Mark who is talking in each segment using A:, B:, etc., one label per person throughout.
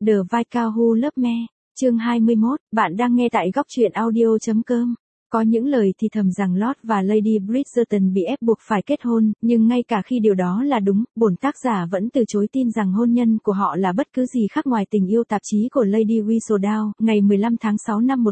A: The Vicar Who Loved Me, chương 21, bạn đang nghe tại góc truyện audio.com. Có những lời thì thầm rằng Lord và Lady Bridgerton bị ép buộc phải kết hôn, nhưng ngay cả khi điều đó là đúng, bổn tác giả vẫn từ chối tin rằng hôn nhân của họ là bất cứ gì khác ngoài tình yêu. Tạp chí của Lady Whistledown, ngày 15 tháng 6 năm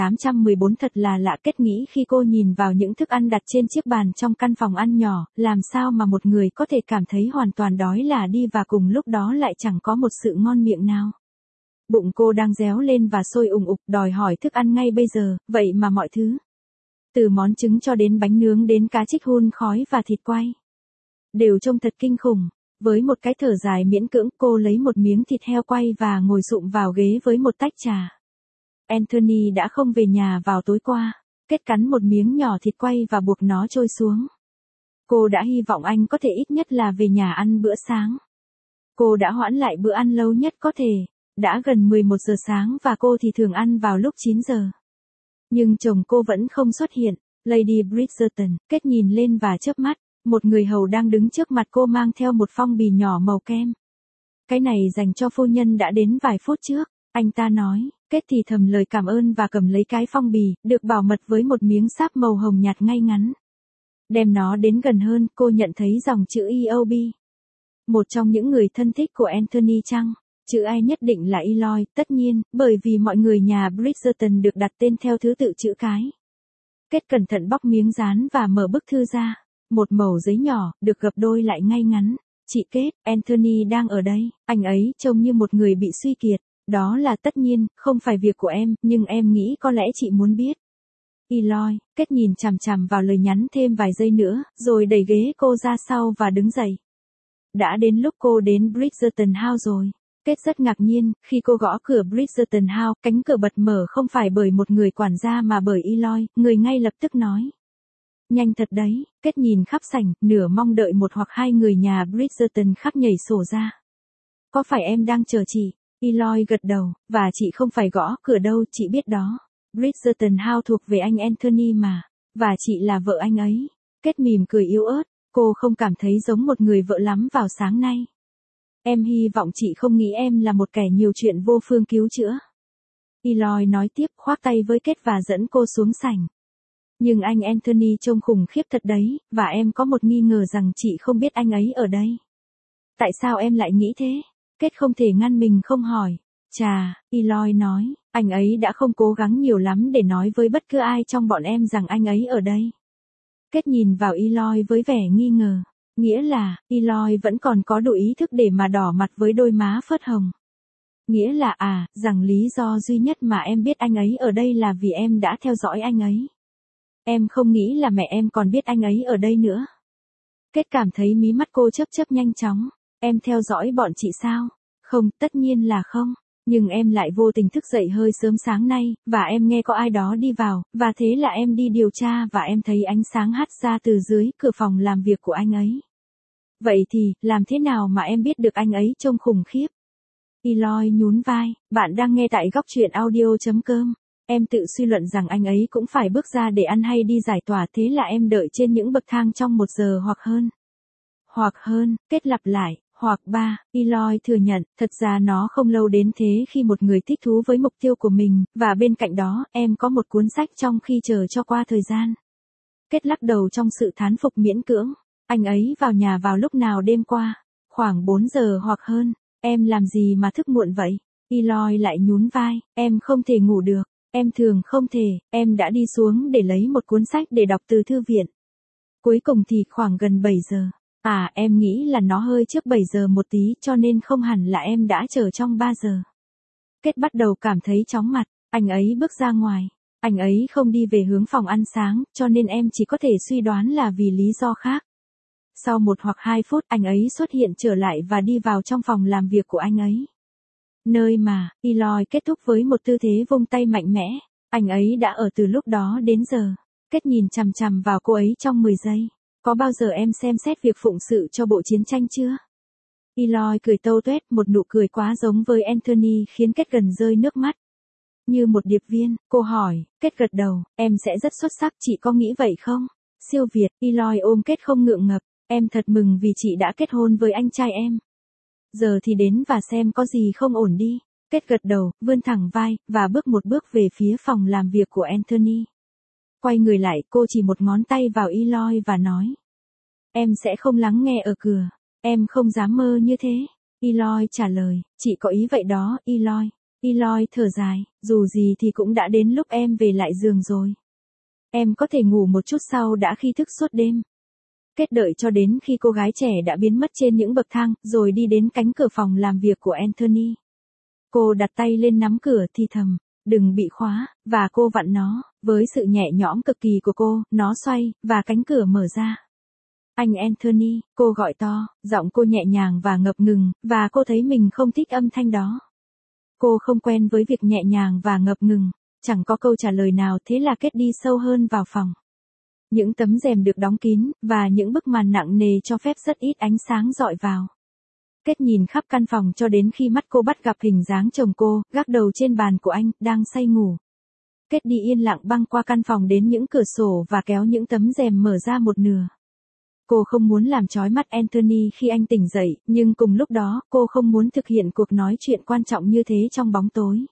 A: 1814 thật là lạ kết nghĩ khi cô nhìn vào những thức ăn đặt trên chiếc bàn trong căn phòng ăn nhỏ, làm sao mà một người có thể cảm thấy hoàn toàn đói là đi và cùng lúc đó lại chẳng có một sự ngon miệng nào. Bụng cô đang réo lên và sôi ùng ục đòi hỏi thức ăn ngay bây giờ, vậy mà mọi thứ, từ món trứng cho đến bánh nướng đến cá trích hun khói và thịt quay, đều trông thật kinh khủng. Với một cái thở dài miễn cưỡng, cô lấy một miếng thịt heo quay và ngồi sụm vào ghế với một tách trà. Anthony đã không về nhà vào tối qua. Kết cắn một miếng nhỏ thịt quay và buộc nó trôi xuống. Cô đã hy vọng anh có thể ít nhất là về nhà ăn bữa sáng. Cô đã hoãn lại bữa ăn lâu nhất có thể. Đã gần 11 giờ sáng và cô thì thường ăn vào lúc 9 giờ. Nhưng chồng cô vẫn không xuất hiện. Lady Bridgerton, Kết nhìn lên và chớp mắt. Một người hầu đang đứng trước mặt cô mang theo một phong bì nhỏ màu kem. Cái này dành cho phu nhân đã đến vài phút trước, anh ta nói. Kết thì thầm lời cảm ơn và cầm lấy cái phong bì, được bảo mật với một miếng sáp màu hồng nhạt ngay ngắn. Đem nó đến gần hơn, cô nhận thấy dòng chữ EOB. Một trong những người thân thích của Anthony chăng? Chữ ai nhất định là Eloy, tất nhiên, bởi vì mọi người nhà Bridgerton được đặt tên theo thứ tự chữ cái. Kết cẩn thận bóc miếng dán và mở bức thư ra. Một mẩu giấy nhỏ, được gập đôi lại ngay ngắn. Chị Kết, Anthony đang ở đây, anh ấy trông như một người bị suy kiệt. Đó là tất nhiên, không phải việc của em, nhưng em nghĩ có lẽ chị muốn biết. Eloy, Kết nhìn chằm chằm vào lời nhắn thêm vài giây nữa, rồi đẩy ghế cô ra sau và đứng dậy. Đã đến lúc cô đến Bridgerton House rồi. Kết rất ngạc nhiên, khi cô gõ cửa Bridgerton House, cánh cửa bật mở không phải bởi một người quản gia mà bởi Eloy, người ngay lập tức nói. Nhanh thật đấy. Kết nhìn khắp sảnh, nửa mong đợi một hoặc hai người nhà Bridgerton khác nhảy sổ ra. Có phải em đang chờ chị? Eloy gật đầu, và chị không phải gõ cửa đâu, chị biết đó. Bridgerton House thuộc về anh Anthony mà, và chị là vợ anh ấy. Kết mỉm cười yếu ớt, cô không cảm thấy giống một người vợ lắm vào sáng nay. Em hy vọng chị không nghĩ em là một kẻ nhiều chuyện vô phương cứu chữa. Eloy nói tiếp, khoác tay với Kết và dẫn cô xuống sảnh. Nhưng anh Anthony trông khủng khiếp thật đấy, và em có một nghi ngờ rằng chị không biết anh ấy ở đây. Tại sao em lại nghĩ thế? Kết không thể ngăn mình không hỏi. Chà, Eloy nói, anh ấy đã không cố gắng nhiều lắm để nói với bất cứ ai trong bọn em rằng anh ấy ở đây. Kết nhìn vào Eloy với vẻ nghi ngờ. Nghĩa là, Eloy vẫn còn có đủ ý thức để mà đỏ mặt với đôi má phớt hồng. Nghĩa là rằng lý do duy nhất mà em biết anh ấy ở đây là vì em đã theo dõi anh ấy. Em không nghĩ là mẹ em còn biết anh ấy ở đây nữa. Kết cảm thấy mí mắt cô chớp chớp nhanh chóng. Em theo dõi bọn chị sao? Không, tất nhiên là không. Nhưng em lại vô tình thức dậy hơi sớm sáng nay, và em nghe có ai đó đi vào, và thế là em đi điều tra và em thấy ánh sáng hắt ra từ dưới cửa phòng làm việc của anh ấy. Vậy thì, làm thế nào mà em biết được anh ấy trông khủng khiếp? Eloy nhún vai, bạn đang nghe tại góc truyện audio.com. Em tự suy luận rằng anh ấy cũng phải bước ra để ăn hay đi giải tỏa, thế là em đợi trên những bậc thang trong 1 giờ hoặc hơn. Hoặc hơn, Kết lặp lại. Hoặc 3, Eloy thừa nhận, thật ra nó không lâu đến thế khi một người thích thú với mục tiêu của mình, và bên cạnh đó, em có một cuốn sách trong khi chờ cho qua thời gian. Kết lắc đầu trong sự thán phục miễn cưỡng. Anh ấy vào nhà vào lúc nào đêm qua? Khoảng 4 giờ hoặc hơn. Em làm gì mà thức muộn vậy? Eloy lại nhún vai, em không thể ngủ được. Em thường không thể, em đã đi xuống để lấy một cuốn sách để đọc từ thư viện. Cuối cùng thì khoảng gần 7 giờ. Em nghĩ là nó hơi trước 7 giờ một tí cho nên không hẳn là em đã chờ trong 3 giờ. Kết bắt đầu cảm thấy chóng mặt, anh ấy bước ra ngoài. Anh ấy không đi về hướng phòng ăn sáng, cho nên em chỉ có thể suy đoán là vì lý do khác. Sau 1 hoặc 2 phút, anh ấy xuất hiện trở lại và đi vào trong phòng làm việc của anh ấy. Nơi mà, Eloy kết thúc với một tư thế vung tay mạnh mẽ. Anh ấy đã ở từ lúc đó đến giờ. Kết nhìn chằm chằm vào cô ấy trong 10 giây. Có bao giờ em xem xét việc phụng sự cho bộ chiến tranh chưa? Eloy cười tâu tuét, một nụ cười quá giống với Anthony khiến Kết gần rơi nước mắt. Như một điệp viên, cô hỏi. Kết gật đầu, em sẽ rất xuất sắc, chị có nghĩ vậy không? Siêu Việt, Eloy ôm Kết không ngượng ngập. Em thật mừng vì chị đã kết hôn với anh trai em. Giờ thì đến và xem có gì không ổn đi. Kết gật đầu, vươn thẳng vai, và bước một bước về phía phòng làm việc của Anthony. Quay người lại, cô chỉ một ngón tay vào Eloy và nói. Em sẽ không lắng nghe ở cửa. Em không dám mơ như thế. Eloy trả lời, chị có ý vậy đó, Eloy. Eloy thở dài, dù gì thì cũng đã đến lúc em về lại giường rồi. Em có thể ngủ một chút sau đã khi thức suốt đêm. Kết đợi cho đến khi cô gái trẻ đã biến mất trên những bậc thang, rồi đi đến cánh cửa phòng làm việc của Anthony. Cô đặt tay lên nắm cửa thì thầm, đừng bị khóa, và cô vặn nó, với sự nhẹ nhõm cực kỳ của cô, nó xoay, và cánh cửa mở ra. Anh Anthony, cô gọi to, giọng cô nhẹ nhàng và ngập ngừng, và cô thấy mình không thích âm thanh đó. Cô không quen với việc nhẹ nhàng và ngập ngừng, chẳng có câu trả lời nào, thế là Kết đi sâu hơn vào phòng. Những tấm rèm được đóng kín, và những bức màn nặng nề cho phép rất ít ánh sáng dọi vào. Kết nhìn khắp căn phòng cho đến khi mắt cô bắt gặp hình dáng chồng cô, gác đầu trên bàn của anh, đang say ngủ. Kết đi yên lặng băng qua căn phòng đến những cửa sổ và kéo những tấm rèm mở ra một nửa. Cô không muốn làm chói mắt Anthony khi anh tỉnh dậy, nhưng cùng lúc đó, cô không muốn thực hiện cuộc nói chuyện quan trọng như thế trong bóng tối.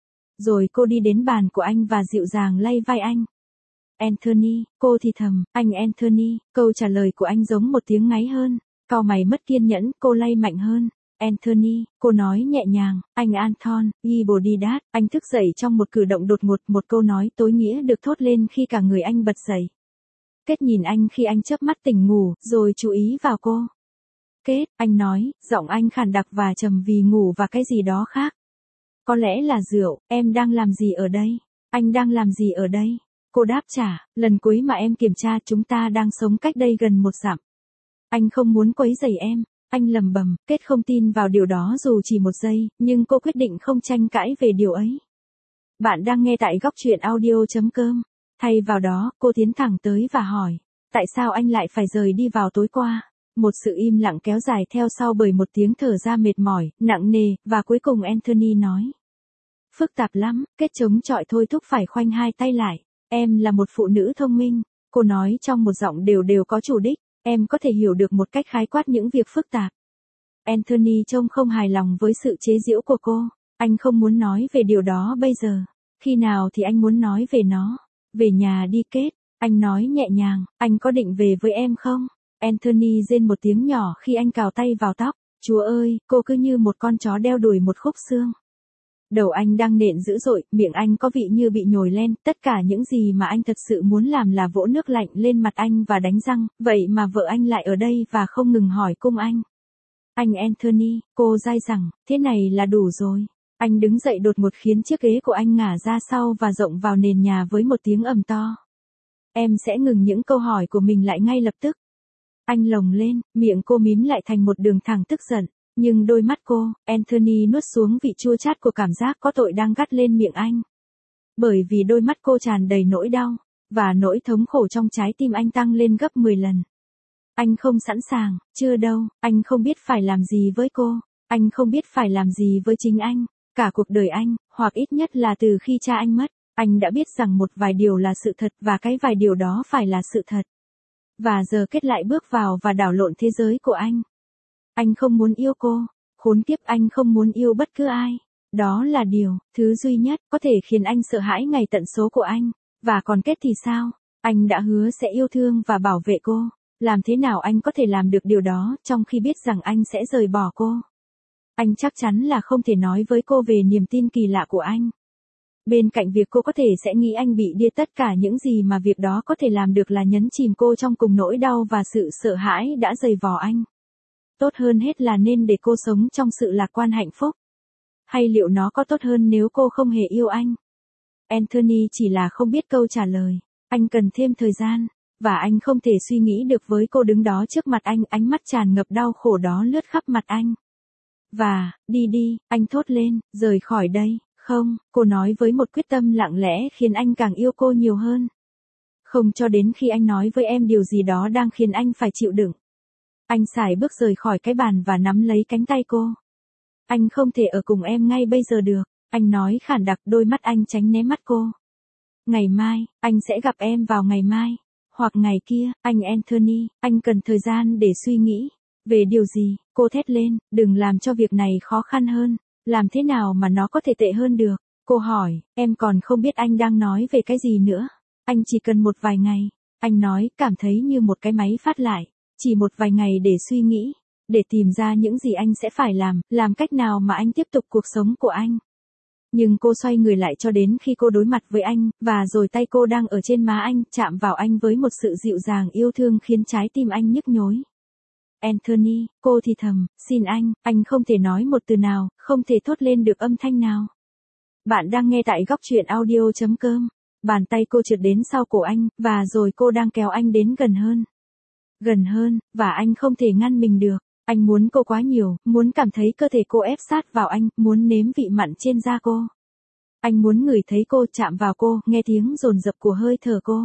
A: Rồi cô đi đến bàn của anh và dịu dàng lay vai anh. Anthony, cô thì thầm, anh Anthony, câu trả lời của anh giống một tiếng ngáy hơn. Cau mày mất kiên nhẫn, cô lay mạnh hơn. Anthony, cô nói nhẹ nhàng, anh Anton, Ibodidat, anh thức dậy trong một cử động đột ngột, một câu nói tối nghĩa được thốt lên khi cả người anh bật dậy. Kết nhìn anh khi anh chớp mắt tỉnh ngủ, rồi chú ý vào cô. Kết, anh nói, giọng anh khàn đặc và trầm vì ngủ và cái gì đó khác. Có lẽ là rượu, em đang làm gì ở đây? Anh đang làm gì ở đây? Cô đáp trả, lần cuối mà em kiểm tra chúng ta đang sống cách đây gần 1 dặm. Anh không muốn quấy rầy em, anh lầm bầm, Kết không tin vào điều đó dù chỉ 1 giây, nhưng cô quyết định không tranh cãi về điều ấy. Bạn đang nghe tại góc truyện audio.com. Thay vào đó, cô tiến thẳng tới và hỏi, tại sao anh lại phải rời đi vào tối qua? Một sự im lặng kéo dài theo sau bởi một tiếng thở ra mệt mỏi, nặng nề, và cuối cùng Anthony nói. Phức tạp lắm, Kết chống chọi thôi thúc phải khoanh hai tay lại. Em là một phụ nữ thông minh, cô nói trong một giọng đều có chủ đích, em có thể hiểu được một cách khái quát những việc phức tạp. Anthony trông không hài lòng với sự chế giễu của cô, anh không muốn nói về điều đó bây giờ. Khi nào thì anh muốn nói về nó? Về nhà đi Kết, anh nói nhẹ nhàng, anh có định về với em không? Anthony rên một tiếng nhỏ khi anh cào tay vào tóc, Chúa ơi, cô cứ như một con chó đeo đuổi một khúc xương. Đầu anh đang nện dữ dội, miệng anh có vị như bị nhồi lên, tất cả những gì mà anh thật sự muốn làm là vỗ nước lạnh lên mặt anh và đánh răng, vậy mà vợ anh lại ở đây và không ngừng hỏi cung anh. Anh Anthony, cô dai dẳng, thế này là đủ rồi. Anh đứng dậy đột ngột khiến chiếc ghế của anh ngả ra sau và rộng vào nền nhà với một tiếng ầm to. Em sẽ ngừng những câu hỏi của mình lại ngay lập tức. Anh lồng lên, miệng cô mím lại thành một đường thẳng tức giận. Nhưng đôi mắt cô, Anthony nuốt xuống vị chua chát của cảm giác có tội đang gắt lên miệng anh. Bởi vì đôi mắt cô tràn đầy nỗi đau, và nỗi thống khổ trong trái tim anh tăng lên gấp 10 lần. Anh không sẵn sàng, chưa đâu, anh không biết phải làm gì với cô, anh không biết phải làm gì với chính anh, cả cuộc đời anh, hoặc ít nhất là từ khi cha anh mất, anh đã biết rằng một vài điều là sự thật và cái vài điều đó phải là sự thật. Và giờ Kết lại bước vào và đảo lộn thế giới của anh. Anh không muốn yêu cô, khốn kiếp anh không muốn yêu bất cứ ai. Đó là thứ duy nhất, có thể khiến anh sợ hãi ngày tận số của anh. Và còn Kết thì sao? Anh đã hứa sẽ yêu thương và bảo vệ cô. Làm thế nào anh có thể làm được điều đó, trong khi biết rằng anh sẽ rời bỏ cô? Anh chắc chắn là không thể nói với cô về niềm tin kỳ lạ của anh. Bên cạnh việc cô có thể sẽ nghĩ anh bị điên, tất cả những gì mà việc đó có thể làm được là nhấn chìm cô trong cùng nỗi đau và sự sợ hãi đã dày vò anh. Tốt hơn hết là nên để cô sống trong sự lạc quan hạnh phúc. Hay liệu nó có tốt hơn nếu cô không hề yêu anh? Anthony chỉ là không biết câu trả lời. Anh cần thêm thời gian, và anh không thể suy nghĩ được với cô đứng đó trước mặt anh, ánh mắt tràn ngập đau khổ đó lướt khắp mặt anh. Và, đi, anh thốt lên, rời khỏi đây. Không, cô nói với một quyết tâm lặng lẽ khiến anh càng yêu cô nhiều hơn. Không cho đến khi anh nói với em điều gì đó đang khiến anh phải chịu đựng. Anh sải bước rời khỏi cái bàn và nắm lấy cánh tay cô. Anh không thể ở cùng em ngay bây giờ được, anh nói khản đặc, đôi mắt anh tránh né mắt cô. Ngày mai, anh sẽ gặp em vào ngày mai. Hoặc ngày kia, anh Anthony, anh cần thời gian để suy nghĩ. Về điều gì? Cô thét lên, đừng làm cho việc này khó khăn hơn. Làm thế nào mà nó có thể tệ hơn được? Cô hỏi, em còn không biết anh đang nói về cái gì nữa. Anh chỉ cần một vài ngày. Anh nói, cảm thấy như một cái máy phát lại. Chỉ một vài ngày để suy nghĩ. Để tìm ra những gì anh sẽ phải làm cách nào mà anh tiếp tục cuộc sống của anh. Nhưng cô xoay người lại cho đến khi cô đối mặt với anh, và rồi tay cô đang ở trên má anh, chạm vào anh với một sự dịu dàng yêu thương khiến trái tim anh nhức nhối. Anthony, cô thì thầm, xin anh không thể nói một từ nào, không thể thốt lên được âm thanh nào. Bạn đang nghe tại góc truyện audio.com. Bàn tay cô trượt đến sau cổ anh, và rồi cô đang kéo anh đến gần hơn. Gần hơn, và anh không thể ngăn mình được. Anh muốn cô quá nhiều, muốn cảm thấy cơ thể cô ép sát vào anh, muốn nếm vị mặn trên da cô. Anh muốn ngửi thấy cô, chạm vào cô, nghe tiếng dồn dập của hơi thở cô.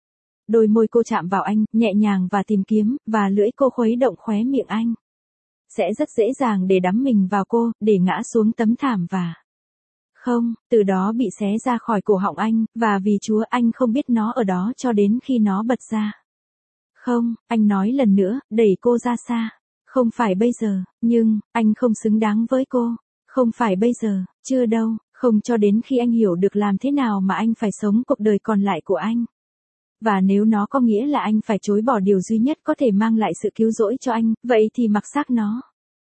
A: Đôi môi cô chạm vào anh, nhẹ nhàng và tìm kiếm, và lưỡi cô khuấy động khóe miệng anh. Sẽ rất dễ dàng để đắm mình vào cô, để ngã xuống tấm thảm và... Không, từ đó bị xé ra khỏi cổ họng anh, và vì Chúa anh không biết nó ở đó cho đến khi nó bật ra. Không, anh nói lần nữa, đẩy cô ra xa. Không phải bây giờ, nhưng, anh không xứng đáng với cô. Không phải bây giờ, chưa đâu, không cho đến khi anh hiểu được làm thế nào mà anh phải sống cuộc đời còn lại của anh. Và nếu nó có nghĩa là anh phải chối bỏ điều duy nhất có thể mang lại sự cứu rỗi cho anh, vậy thì mặc xác nó.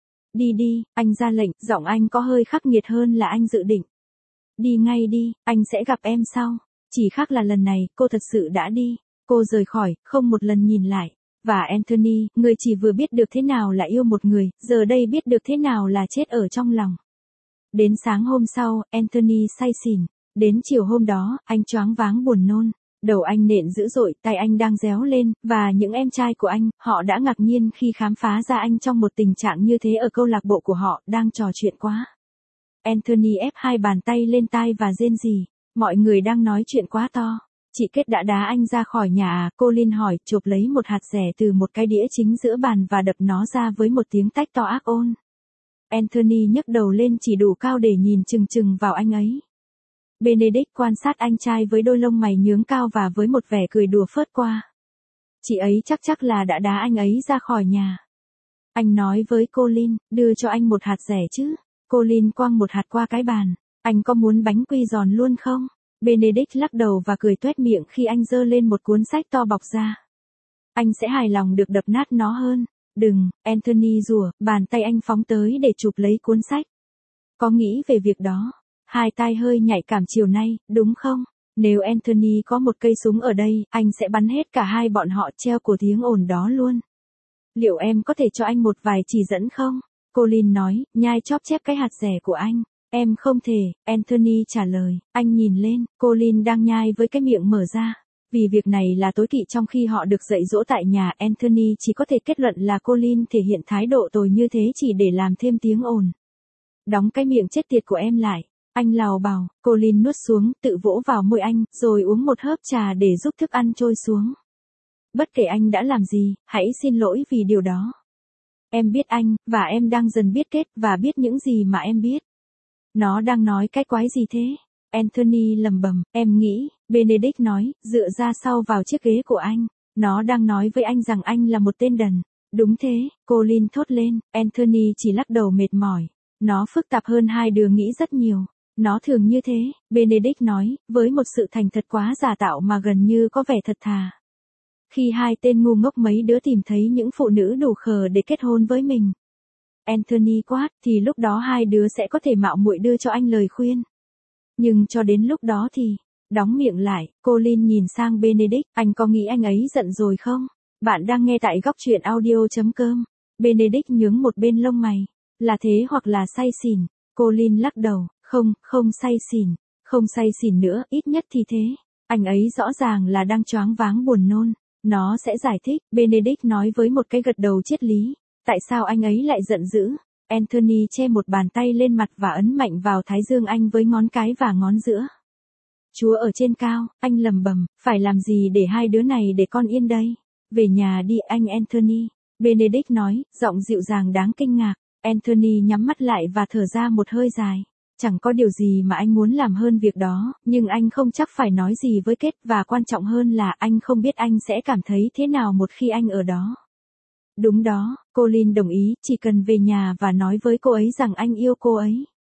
A: Đi đi, anh ra lệnh, giọng anh có hơi khắc nghiệt hơn là anh dự định. Đi ngay đi, anh sẽ gặp em sau. Chỉ khác là lần này, cô thật sự đã đi. Cô rời khỏi, không một lần nhìn lại. Và Anthony, người chỉ vừa biết được thế nào là yêu một người, giờ đây biết được thế nào là chết ở trong lòng. Đến sáng hôm sau, Anthony say xỉn. Đến chiều hôm đó, anh choáng váng buồn nôn. Đầu anh nện dữ dội, tay anh đang réo lên, và những em trai của anh, họ đã ngạc nhiên khi khám phá ra anh trong một tình trạng như thế ở câu lạc bộ của họ, đang trò chuyện quá. Anthony ép hai bàn tay lên tai và rên rỉ. Mọi người đang nói chuyện quá to. Chị Kết đã đá anh ra khỏi nhà à? Colin hỏi, chộp lấy một hạt dẻ từ một cái đĩa chính giữa bàn và đập nó ra với một tiếng tách to ác ôn. Anthony nhấc đầu lên chỉ đủ cao để nhìn chừng chừng vào anh ấy. Benedict quan sát anh trai với đôi lông mày nhướng cao và với một vẻ cười đùa phớt qua. Chị ấy chắc là đã đá anh ấy ra khỏi nhà. Anh nói với Colin, đưa cho anh một hạt dẻ chứ. Colin quăng một hạt qua cái bàn. Anh có muốn bánh quy giòn luôn không? Benedict lắc đầu và cười toét miệng khi anh giơ lên một cuốn sách to bọc ra. Anh sẽ hài lòng được đập nát nó hơn. Đừng, Anthony rủa, bàn tay anh phóng tới để chụp lấy cuốn sách. Có nghĩ về việc đó? Hai tai hơi nhạy cảm chiều nay, đúng không? Nếu Anthony có một cây súng ở đây, anh sẽ bắn hết cả hai bọn họ treo cổ tiếng ồn đó luôn. Liệu em có thể cho anh một vài chỉ dẫn không? Colin nói, nhai chóp chép cái hạt dẻ của anh. Em không thể, Anthony trả lời. Anh nhìn lên, Colin đang nhai với cái miệng mở ra. Vì việc này là tối kỵ trong khi họ được dạy dỗ tại nhà, Anthony chỉ có thể kết luận là Colin thể hiện thái độ tồi như thế chỉ để làm thêm tiếng ồn. Đóng cái miệng chết tiệt của em lại. Anh lào bảo, Colin nuốt xuống, tự vỗ vào môi anh, rồi uống một hớp trà để giúp thức ăn trôi xuống. Bất kể anh đã làm gì, hãy xin lỗi vì điều đó. Em biết anh, và em đang dần biết Kết, và biết những gì mà em biết. Nó đang nói cái quái gì thế? Anthony lầm bầm, em nghĩ, Benedict nói, dựa ra sau vào chiếc ghế của anh. Nó đang nói với anh rằng anh là một tên đần. Đúng thế, Colin thốt lên, Anthony chỉ lắc đầu mệt mỏi. Nó phức tạp hơn hai đứa nghĩ rất nhiều. Nó thường như thế, Benedict nói, với một sự thành thật quá giả tạo mà gần như có vẻ thật thà. Khi hai tên ngu ngốc mấy đứa tìm thấy những phụ nữ đủ khờ để kết hôn với mình. Anthony quát, thì lúc đó hai đứa sẽ có thể mạo muội đưa cho anh lời khuyên. Nhưng cho đến lúc đó thì, đóng miệng lại, Colin nhìn sang Benedict, anh có nghĩ anh ấy giận rồi không? Bạn đang nghe tại góc truyện audio.com. Benedict nhướng một bên lông mày. Là thế hoặc là say xỉn. Colin lắc đầu, không say xỉn. Không say xỉn nữa, ít nhất thì thế. Anh ấy rõ ràng là đang choáng váng buồn nôn. Nó sẽ giải thích, Benedict nói với một cái gật đầu triết lý. Tại sao anh ấy lại giận dữ? Anthony che một bàn tay lên mặt và ấn mạnh vào thái dương anh với ngón cái và ngón giữa. Chúa ở trên cao, anh lầm bầm, phải làm gì để hai đứa này để con yên đây? Về nhà đi anh Anthony. Benedict nói, giọng dịu dàng đáng kinh ngạc. Anthony nhắm mắt lại và thở ra một hơi dài. Chẳng có điều gì mà anh muốn làm hơn việc đó, nhưng anh không chắc phải nói gì với Kết, và quan trọng hơn là anh không biết anh sẽ cảm thấy thế nào một khi anh ở đó. Đúng đó, Colin đồng ý, chỉ cần về nhà và nói với cô ấy rằng anh yêu cô ấy.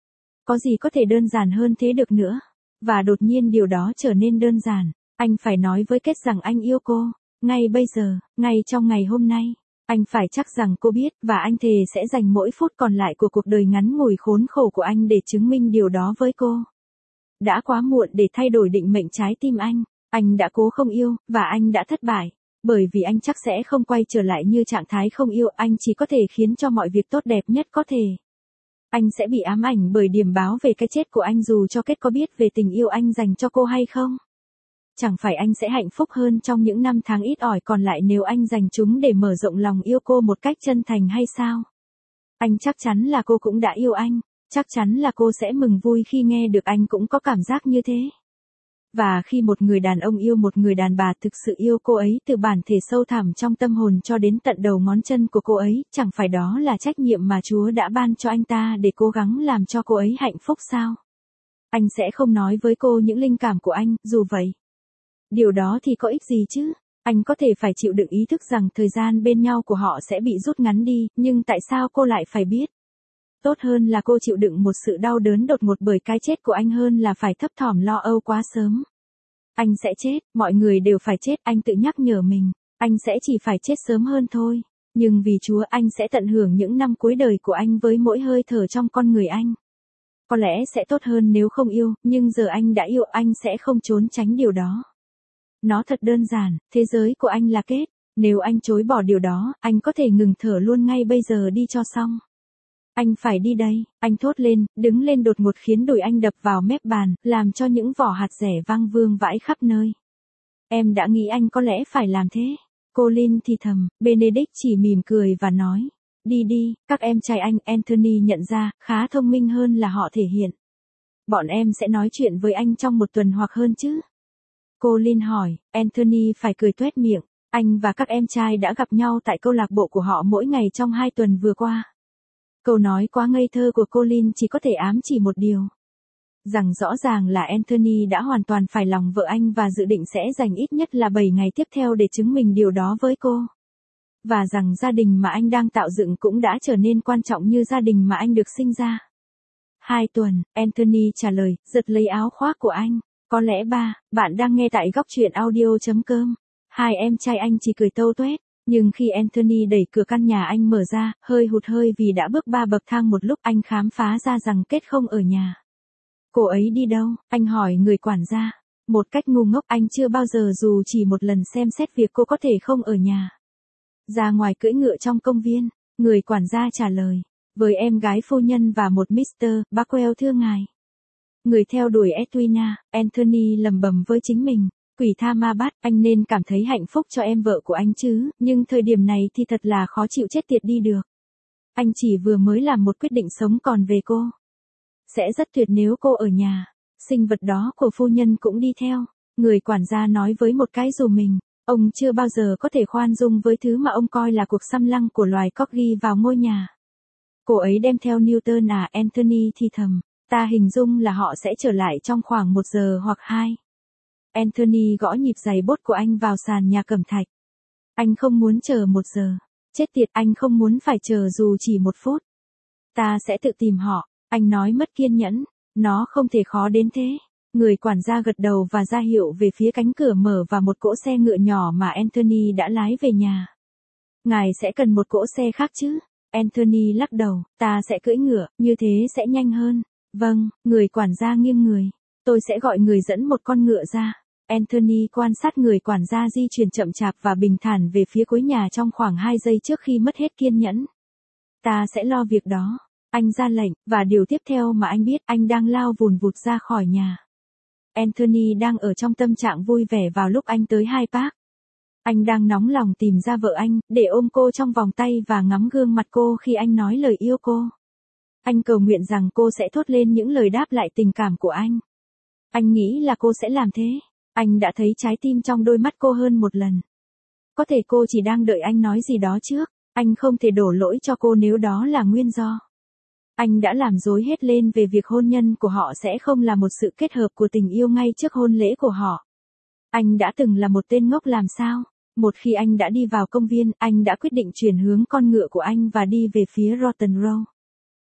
A: có gì có thể đơn giản hơn thế được nữa. Và đột nhiên điều đó trở nên đơn giản. Anh phải nói với Kết rằng anh yêu cô. Ngay bây giờ, ngay trong ngày hôm nay. Anh phải chắc rằng cô biết và anh thề sẽ dành mỗi phút còn lại của cuộc đời ngắn ngủi khốn khổ của anh để chứng minh điều đó với cô. Đã quá muộn để thay đổi định mệnh trái tim anh. Anh đã cố không yêu, và anh đã thất bại. Bởi vì anh chắc sẽ không quay trở lại như trạng thái không yêu, anh chỉ có thể khiến cho mọi việc tốt đẹp nhất có thể. Anh sẽ bị ám ảnh bởi điểm báo về cái chết của anh dù cho Kết có biết về tình yêu anh dành cho cô hay không. Chẳng phải anh sẽ hạnh phúc hơn trong những năm tháng ít ỏi còn lại nếu anh dành chúng để mở rộng lòng yêu cô một cách chân thành hay sao? Anh chắc chắn là cô cũng đã yêu anh. Chắc chắn là cô sẽ mừng vui khi nghe được anh cũng có cảm giác như thế. Và khi một người đàn ông yêu một người đàn bà thực sự yêu cô ấy từ bản thể sâu thẳm trong tâm hồn cho đến tận đầu ngón chân của cô ấy, chẳng phải đó là trách nhiệm mà Chúa đã ban cho anh ta để cố gắng làm cho cô ấy hạnh phúc sao? Anh sẽ không nói với cô những linh cảm của anh, dù vậy. Điều đó thì có ích gì chứ? Anh có thể phải chịu đựng ý thức rằng thời gian bên nhau của họ sẽ bị rút ngắn đi, nhưng tại sao cô lại phải biết? Tốt hơn là cô chịu đựng một sự đau đớn đột ngột bởi cái chết của anh hơn là phải thấp thỏm lo âu quá sớm. Anh sẽ chết, mọi người đều phải chết, anh tự nhắc nhở mình. Anh sẽ chỉ phải chết sớm hơn thôi. Nhưng vì Chúa anh sẽ tận hưởng những năm cuối đời của anh với mỗi hơi thở trong con người anh. Có lẽ sẽ tốt hơn nếu không yêu, nhưng giờ anh đã yêu anh sẽ không trốn tránh điều đó. Nó thật đơn giản, thế giới của anh là Kết. Nếu anh chối bỏ điều đó, anh có thể ngừng thở luôn ngay bây giờ đi cho xong. Anh phải đi đây, anh thốt lên, đứng lên đột ngột khiến đùi anh đập vào mép bàn, làm cho những vỏ hạt dẻ văng vương vãi khắp nơi. Em đã nghĩ anh có lẽ phải làm thế. Colin thì thầm, Benedict chỉ mỉm cười và nói. Đi đi, các em trai anh, Anthony nhận ra, khá thông minh hơn là họ thể hiện. Bọn em sẽ nói chuyện với anh trong một tuần hoặc hơn chứ? Colin hỏi, Anthony phải cười toét miệng. Anh và các em trai đã gặp nhau tại câu lạc bộ của họ mỗi ngày trong 2 tuần vừa qua. Câu nói quá ngây thơ của Colin chỉ có thể ám chỉ một điều. Rằng rõ ràng là Anthony đã hoàn toàn phải lòng vợ anh và dự định sẽ dành ít nhất là 7 ngày tiếp theo để chứng minh điều đó với cô. Và rằng gia đình mà anh đang tạo dựng cũng đã trở nên quan trọng như gia đình mà anh được sinh ra. 2 tuần, Anthony trả lời, giật lấy áo khoác của anh. Có lẽ bạn đang nghe tại góc truyện audio.com. Hai em trai anh chỉ cười tâu tuét. Nhưng khi Anthony đẩy cửa căn nhà anh mở ra, hơi hụt hơi vì đã bước 3 bậc thang một lúc, anh khám phá ra rằng Kết không ở nhà. Cô ấy đi đâu? Anh hỏi người quản gia. Một cách ngu ngốc, anh chưa bao giờ dù chỉ một lần xem xét việc cô có thể không ở nhà. Ra ngoài cưỡi ngựa trong công viên, người quản gia trả lời. Với em gái phu nhân và một Mr. Buckwell thưa ngài. Người theo đuổi Edwina, Anthony lẩm bẩm với chính mình. Quỷ tha ma bắt, anh nên cảm thấy hạnh phúc cho em vợ của anh chứ, nhưng thời điểm này thì thật là khó chịu chết tiệt đi được. Anh chỉ vừa mới làm một quyết định sống còn về cô. Sẽ rất tuyệt nếu cô ở nhà. Sinh vật đó của phu nhân cũng đi theo. Người quản gia nói với một cái dù mình. Ông chưa bao giờ có thể khoan dung với thứ mà ông coi là cuộc xâm lăng của loài corgi vào ngôi nhà. Cô ấy đem theo Newton à? Anthony thì thầm. Ta hình dung là họ sẽ trở lại trong khoảng 1 giờ hoặc 2. Anthony gõ nhịp giày bốt của anh vào sàn nhà cẩm thạch. Anh không muốn chờ 1 giờ. Chết tiệt, anh không muốn phải chờ dù chỉ 1 phút. Ta sẽ tự tìm họ. Anh nói mất kiên nhẫn. Nó không thể khó đến thế. Người quản gia gật đầu và ra hiệu về phía cánh cửa mở và một cỗ xe ngựa nhỏ mà Anthony đã lái về nhà. Ngài sẽ cần một cỗ xe khác chứ? Anthony lắc đầu, ta sẽ cưỡi ngựa, như thế sẽ nhanh hơn. Vâng, người quản gia nghiêng người. Tôi sẽ gọi người dẫn một con ngựa ra. Anthony quan sát người quản gia di chuyển chậm chạp và bình thản về phía cuối nhà trong khoảng 2 giây trước khi mất hết kiên nhẫn. Ta sẽ lo việc đó. Anh ra lệnh, và điều tiếp theo mà anh biết, anh đang lao vùn vụt ra khỏi nhà. Anthony đang ở trong tâm trạng vui vẻ vào lúc anh tới Hyde Park. Anh đang nóng lòng tìm ra vợ anh, để ôm cô trong vòng tay và ngắm gương mặt cô khi anh nói lời yêu cô. Anh cầu nguyện rằng cô sẽ thốt lên những lời đáp lại tình cảm của anh. Anh nghĩ là cô sẽ làm thế. Anh đã thấy trái tim trong đôi mắt cô hơn một lần. Có thể cô chỉ đang đợi anh nói gì đó trước. Anh không thể đổ lỗi cho cô nếu đó là nguyên do. Anh đã làm dối hết lên về việc hôn nhân của họ sẽ không là một sự kết hợp của tình yêu ngay trước hôn lễ của họ. Anh đã từng là một tên ngốc làm sao? Một khi anh đã đi vào công viên, anh đã quyết định chuyển hướng con ngựa của anh và đi về phía Rotten Row.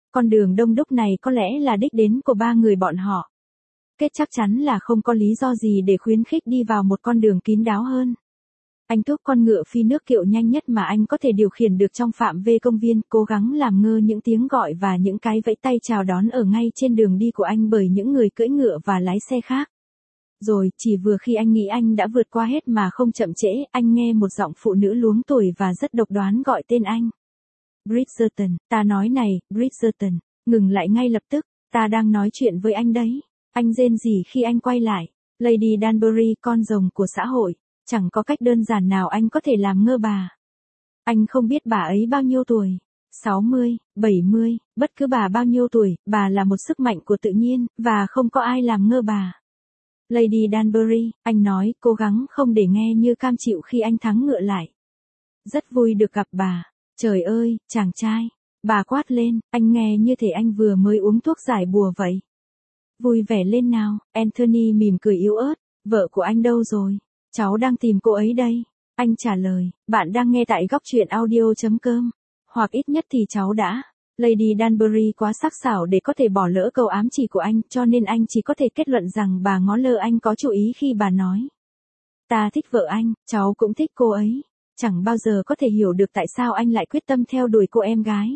A: Con đường đông đúc này có lẽ là đích đến của ba người bọn họ. Kết chắc chắn là không có lý do gì để khuyến khích đi vào một con đường kín đáo hơn. Anh thúc con ngựa phi nước kiệu nhanh nhất mà anh có thể điều khiển được trong phạm vi công viên, cố gắng làm ngơ những tiếng gọi và những cái vẫy tay chào đón ở ngay trên đường đi của anh bởi những người cưỡi ngựa và lái xe khác. Rồi, chỉ vừa khi anh nghĩ anh đã vượt qua hết mà không chậm trễ, anh nghe một giọng phụ nữ luống tuổi và rất độc đoán gọi tên anh. Bridgerton, ta nói này, Bridgerton, ngừng lại ngay lập tức, ta đang nói chuyện với anh đấy. Anh rên rỉ khi anh quay lại. Lady Danbury, con rồng của xã hội. Chẳng có cách đơn giản nào anh có thể làm ngơ bà. Anh không biết bà ấy bao nhiêu tuổi. 60, 70, bất cứ bà bao nhiêu tuổi, bà là một sức mạnh của tự nhiên, và không có ai làm ngơ bà. Lady Danbury, anh nói, cố gắng không để nghe như cam chịu khi anh thắng ngựa lại. Rất vui được gặp bà. Trời ơi, chàng trai. Bà quát lên, anh nghe như thể anh vừa mới uống thuốc giải bùa vậy. Vui vẻ lên nào, Anthony mỉm cười yếu ớt, vợ của anh đâu rồi? Cháu đang tìm cô ấy đây. Anh trả lời, bạn đang nghe tại góc truyện audio.com. Hoặc ít nhất thì cháu đã. Lady Danbury quá sắc sảo để có thể bỏ lỡ câu ám chỉ của anh, cho nên anh chỉ có thể kết luận rằng bà ngó lơ anh có chú ý khi bà nói. Ta thích vợ anh, cháu cũng thích cô ấy. Chẳng bao giờ có thể hiểu được tại sao anh lại quyết tâm theo đuổi cô em gái.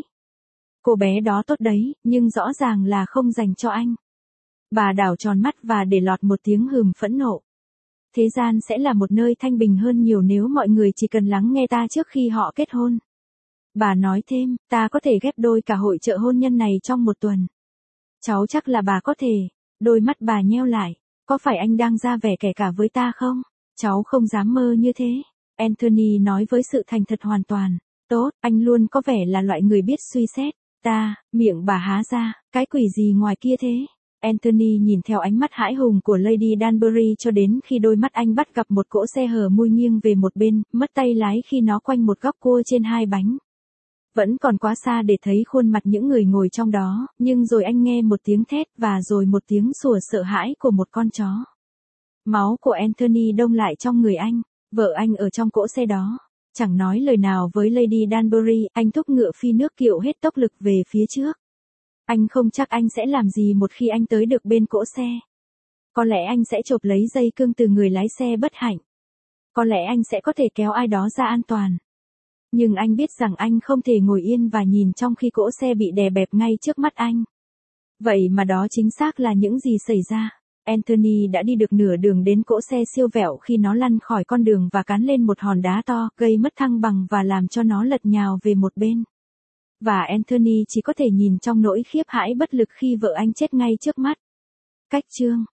A: Cô bé đó tốt đấy, nhưng rõ ràng là không dành cho anh. Bà đảo tròn mắt và để lọt một tiếng hừm phẫn nộ. Thế gian sẽ là một nơi thanh bình hơn nhiều nếu mọi người chỉ cần lắng nghe ta trước khi họ kết hôn. Bà nói thêm, ta có thể ghép đôi cả hội chợ hôn nhân này trong một tuần. Cháu chắc là bà có thể. Đôi mắt bà nheo lại. Có phải anh đang ra vẻ kẻ cả với ta không? Cháu không dám mơ như thế. Anthony nói với sự thành thật hoàn toàn. Tốt, anh luôn có vẻ là loại người biết suy xét. Miệng bà há ra, cái quỷ gì ngoài kia thế? Anthony nhìn theo ánh mắt hãi hùng của Lady Danbury cho đến khi đôi mắt anh bắt gặp một cỗ xe hở mui nghiêng về một bên, mất tay lái khi nó quanh một góc cua trên hai bánh. Vẫn còn quá xa để thấy khuôn mặt những người ngồi trong đó, nhưng rồi anh nghe một tiếng thét và rồi một tiếng sủa sợ hãi của một con chó. Máu của Anthony đông lại trong người anh, vợ anh ở trong cỗ xe đó. Chẳng nói lời nào với Lady Danbury, anh thúc ngựa phi nước kiệu hết tốc lực về phía trước. Anh không chắc anh sẽ làm gì một khi anh tới được bên cỗ xe. Có lẽ anh sẽ chộp lấy dây cương từ người lái xe bất hạnh. Có lẽ anh sẽ có thể kéo ai đó ra an toàn. Nhưng anh biết rằng anh không thể ngồi yên và nhìn trong khi cỗ xe bị đè bẹp ngay trước mắt anh. Vậy mà đó chính xác là những gì xảy ra. Anthony đã đi được nửa đường đến cỗ xe siêu vẹo khi nó lăn khỏi con đường và cán lên một hòn đá to, gây mất thăng bằng và làm cho nó lật nhào về một bên. Và Anthony chỉ có thể nhìn trong nỗi khiếp hãi bất lực khi vợ anh chết ngay trước mắt. Cách chương